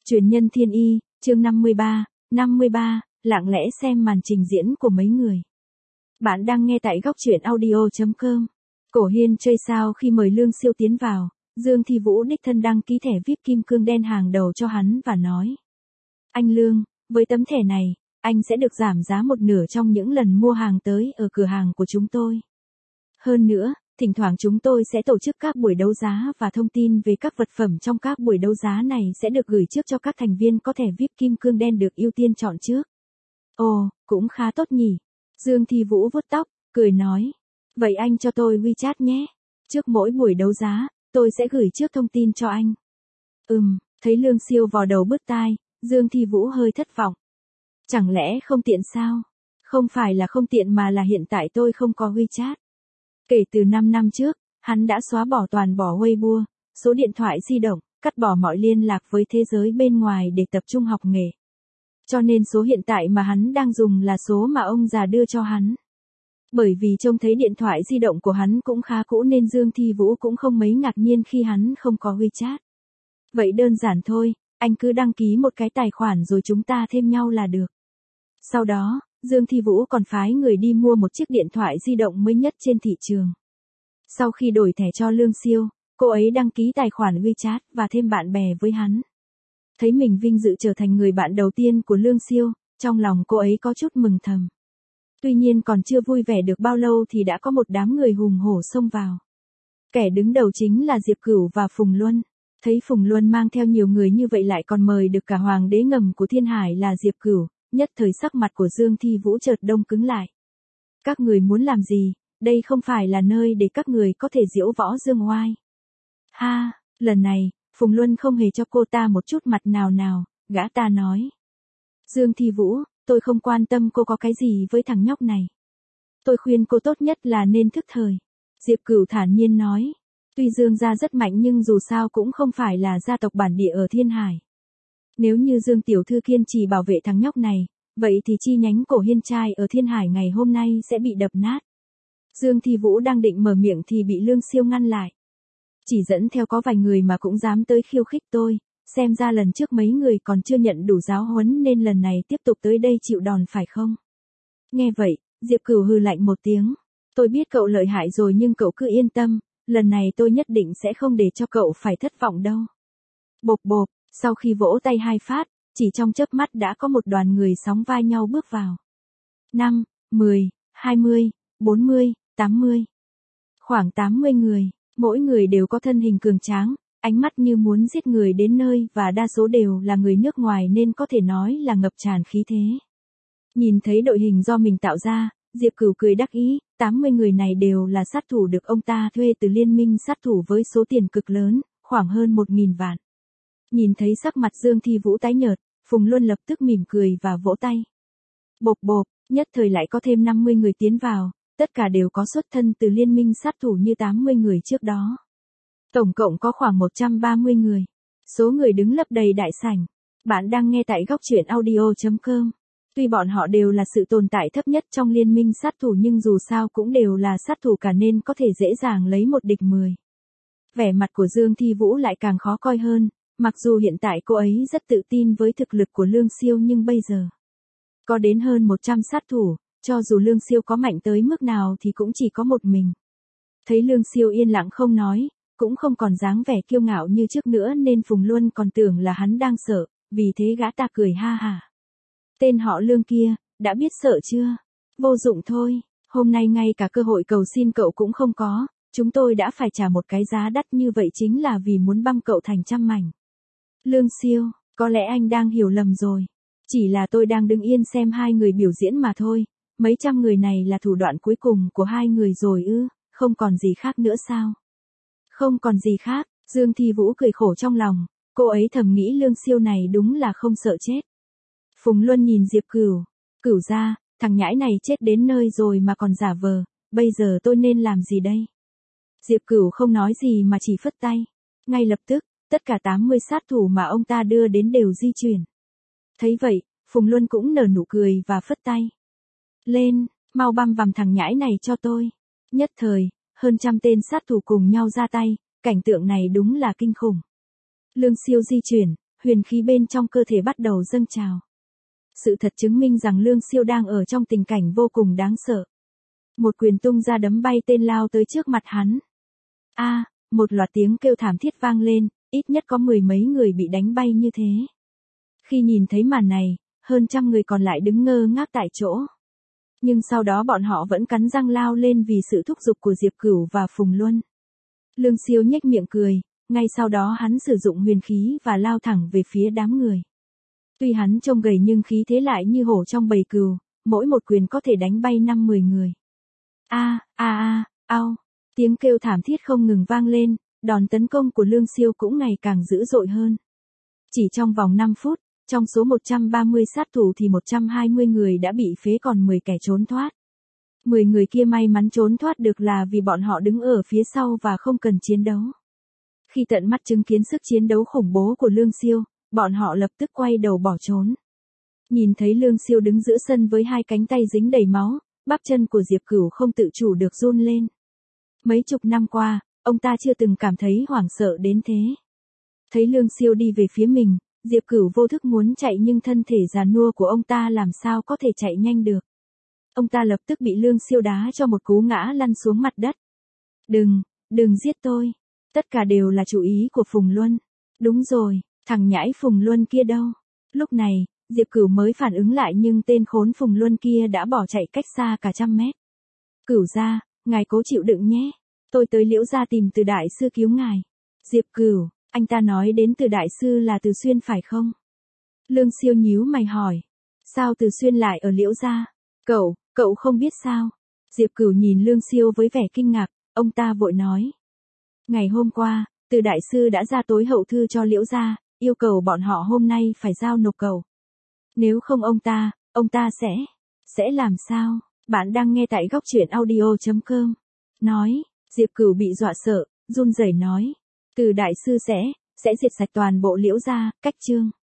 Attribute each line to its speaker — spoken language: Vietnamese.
Speaker 1: Truyền nhân thiên y, chương 53, lặng lẽ xem màn trình diễn của mấy người. Bạn đang nghe tại góc truyện audio.com. Cổ Hiên chơi sao khi mời Lương Siêu tiến vào, Dương Thi Vũ đích thân đăng ký thẻ VIP kim cương đen hàng đầu cho hắn và nói. Anh Lương, với tấm thẻ này, anh sẽ được giảm giá một nửa trong những lần mua hàng tới ở cửa hàng của chúng tôi. Hơn nữa, thỉnh thoảng chúng tôi sẽ tổ chức các buổi đấu giá và thông tin về các vật phẩm trong các buổi đấu giá này sẽ được gửi trước cho các thành viên có thẻ VIP kim cương đen được ưu tiên chọn trước. Ồ, cũng khá tốt nhỉ. Dương Thi Vũ vuốt tóc, cười nói. Vậy anh cho tôi WeChat nhé. Trước mỗi buổi đấu giá, tôi sẽ gửi trước thông tin cho anh. Thấy Lương Siêu vò đầu bứt tai, Dương Thi Vũ hơi thất vọng. Chẳng lẽ không tiện sao? Không phải là không tiện mà là hiện tại tôi không có WeChat. Kể từ 5 năm trước, hắn đã xóa bỏ toàn bộ Weibo, số điện thoại di động, cắt bỏ mọi liên lạc với thế giới bên ngoài để tập trung học nghề. Cho nên số hiện tại mà hắn đang dùng là số mà ông già đưa cho hắn. Bởi vì trông thấy điện thoại di động của hắn cũng khá cũ nên Dương Thi Vũ cũng không mấy ngạc nhiên khi hắn không có WeChat. Vậy đơn giản thôi, anh cứ đăng ký một cái tài khoản rồi chúng ta thêm nhau là được. Sau đó, Dương Thi Vũ còn phái người đi mua một chiếc điện thoại di động mới nhất trên thị trường. Sau khi đổi thẻ cho Lương Siêu, cô ấy đăng ký tài khoản WeChat và thêm bạn bè với hắn. Thấy mình vinh dự trở thành người bạn đầu tiên của Lương Siêu, trong lòng cô ấy có chút mừng thầm. Tuy nhiên còn chưa vui vẻ được bao lâu thì đã có một đám người hùng hổ xông vào. Kẻ đứng đầu chính là Diệp Cửu và Phùng Luân. Thấy Phùng Luân mang theo nhiều người như vậy lại còn mời được cả hoàng đế ngầm của Thiên Hải là Diệp Cửu, nhất thời sắc mặt của Dương Thi Vũ chợt đông cứng lại. Các người muốn làm gì, đây không phải là nơi để các người có thể diễu võ dương oai. Ha, lần này, Phùng Luân không hề cho cô ta một chút mặt nào, gã ta nói. Dương Thi Vũ, tôi không quan tâm cô có cái gì với thằng nhóc này. Tôi khuyên cô tốt nhất là nên thức thời. Diệp Cửu thản nhiên nói. Tuy Dương gia rất mạnh nhưng dù sao cũng không phải là gia tộc bản địa ở Thiên Hải. Nếu như Dương tiểu thư kiên trì bảo vệ thằng nhóc này, vậy thì chi nhánh Cổ Hiên trai ở Thiên Hải ngày hôm nay sẽ bị đập nát. Dương Thi Vũ đang định mở miệng thì bị Lương Siêu ngăn lại. Chỉ dẫn theo có vài người mà cũng dám tới khiêu khích tôi, xem ra lần trước mấy người còn chưa nhận đủ giáo huấn nên lần này tiếp tục tới đây chịu đòn phải không? Nghe vậy, Diệp Cửu hừ lạnh một tiếng. Tôi biết cậu lợi hại rồi nhưng cậu cứ yên tâm, lần này tôi nhất định sẽ không để cho cậu phải thất vọng đâu. Bộp bộp, sau khi vỗ tay hai phát, chỉ trong chớp mắt đã có một đoàn người sóng vai nhau bước vào. 5, 10, 20, 40, 80. Khoảng 80 người, mỗi người đều có thân hình cường tráng, ánh mắt như muốn giết người đến nơi và đa số đều là người nước ngoài nên có thể nói là ngập tràn khí thế. Nhìn thấy đội hình do mình tạo ra, Diệp Cửu cười đắc ý, 80 người này đều là sát thủ được ông ta thuê từ liên minh sát thủ với số tiền cực lớn, khoảng hơn 1.000 vạn. Nhìn thấy sắc mặt Dương Thi Vũ tái nhợt, Phùng Luân lập tức mỉm cười và vỗ tay. Bộp bộp, nhất thời lại có thêm 50 người tiến vào, tất cả đều có xuất thân từ liên minh sát thủ như 80 người trước đó. Tổng cộng có khoảng 130 người. Số người đứng lấp đầy đại sảnh. Bạn đang nghe tại góc truyện audio.com. Tuy bọn họ đều là sự tồn tại thấp nhất trong liên minh sát thủ nhưng dù sao cũng đều là sát thủ cả nên có thể dễ dàng lấy một địch 10. Vẻ mặt của Dương Thi Vũ lại càng khó coi hơn, mặc dù hiện tại cô ấy rất tự tin với thực lực của Lương Siêu nhưng bây giờ có đến hơn 100 sát thủ, cho dù Lương Siêu có mạnh tới mức nào thì cũng chỉ có một mình. Thấy Lương Siêu yên lặng không nói, cũng không còn dáng vẻ kiêu ngạo như trước nữa nên Phùng Luân còn tưởng là hắn đang sợ, vì thế gã ta cười ha hả. Tên họ Lương kia, đã biết sợ chưa? Vô dụng thôi, hôm nay ngay cả cơ hội cầu xin cậu cũng không có, chúng tôi đã phải trả một cái giá đắt như vậy chính là vì muốn băm cậu thành trăm mảnh. Lương Siêu, có lẽ anh đang hiểu lầm rồi. Chỉ là tôi đang đứng yên xem hai người biểu diễn mà thôi, mấy trăm người này là thủ đoạn cuối cùng của hai người rồi ư, không còn gì khác nữa sao? Không còn gì khác, Dương Thi Vũ cười khổ trong lòng, cô ấy thầm nghĩ Lương Siêu này đúng là không sợ chết. Phùng Luân nhìn Diệp Cửu, Cửu ra, thằng nhãi này chết đến nơi rồi mà còn giả vờ, bây giờ tôi nên làm gì đây? Diệp Cửu không nói gì mà chỉ phất tay. Ngay lập tức, tất cả 80 sát thủ mà ông ta đưa đến đều di chuyển. Thấy vậy, Phùng Luân cũng nở nụ cười và phất tay. Lên, mau băm vằm thằng nhãi này cho tôi. Nhất thời, hơn trăm tên sát thủ cùng nhau ra tay, cảnh tượng này đúng là kinh khủng. Lương Siêu di chuyển, huyền khí bên trong cơ thể bắt đầu dâng trào. Sự thật chứng minh rằng Lương Siêu đang ở trong tình cảnh vô cùng đáng sợ. Một quyền tung ra đấm bay tên lao tới trước mặt hắn. Một loạt tiếng kêu thảm thiết vang lên, ít nhất có 10 mấy người bị đánh bay như thế. Khi nhìn thấy màn này, hơn trăm người còn lại đứng ngơ ngác tại chỗ. Nhưng sau đó bọn họ vẫn cắn răng lao lên vì sự thúc giục của Diệp Cửu và Phùng Luân. Lương Siêu nhếch miệng cười, ngay sau đó hắn sử dụng huyền khí và lao thẳng về phía đám người. Tuy hắn trông gầy nhưng khí thế lại như hổ trong bầy cừu, mỗi một quyền có thể đánh bay 5-10 người. Ao, tiếng kêu thảm thiết không ngừng vang lên, đòn tấn công của Lương Siêu cũng ngày càng dữ dội hơn. Chỉ trong vòng 5 phút, trong số 130 sát thủ thì 120 người đã bị phế còn 10 kẻ trốn thoát. 10 người kia may mắn trốn thoát được là vì bọn họ đứng ở phía sau và không cần chiến đấu. Khi tận mắt chứng kiến sức chiến đấu khủng bố của Lương Siêu, bọn họ lập tức quay đầu bỏ trốn. Nhìn thấy Lương Siêu đứng giữa sân với hai cánh tay dính đầy máu, bắp chân của Diệp Cửu không tự chủ được run lên. Mấy chục năm qua, ông ta chưa từng cảm thấy hoảng sợ đến thế. Thấy Lương Siêu đi về phía mình, Diệp Cửu vô thức muốn chạy nhưng thân thể già nua của ông ta làm sao có thể chạy nhanh được. Ông ta lập tức bị Lương Siêu đá cho một cú ngã lăn xuống mặt đất. Đừng giết tôi. Tất cả đều là chủ ý của Phùng Luân. Đúng rồi, thằng nhãi Phùng Luân kia đâu? Lúc này, Diệp Cửu mới phản ứng lại nhưng tên khốn Phùng Luân kia đã bỏ chạy cách xa cả 100 mét. Cửu gia, ngài cố chịu đựng nhé. Tôi tới Liễu gia tìm Từ đại sư cứu ngài. Diệp Cửu, anh ta nói đến Từ đại sư là Từ Xuyên phải không? Lương Siêu nhíu mày hỏi. Sao Từ Xuyên lại ở Liễu gia? Cậu không biết sao? Diệp Cửu nhìn Lương Siêu với vẻ kinh ngạc, ông ta vội nói. Ngày hôm qua, Từ đại sư đã ra tối hậu thư cho Liễu gia, yêu cầu bọn họ hôm nay phải giao nộp cậu. Nếu không ông ta sẽ làm sao? Bạn đang nghe tại góc truyện audio.com. Nói, Diệp Cửu bị dọa sợ, run rẩy nói. Từ đại sư sẽ diệt sạch toàn bộ Liễu gia, cách chương.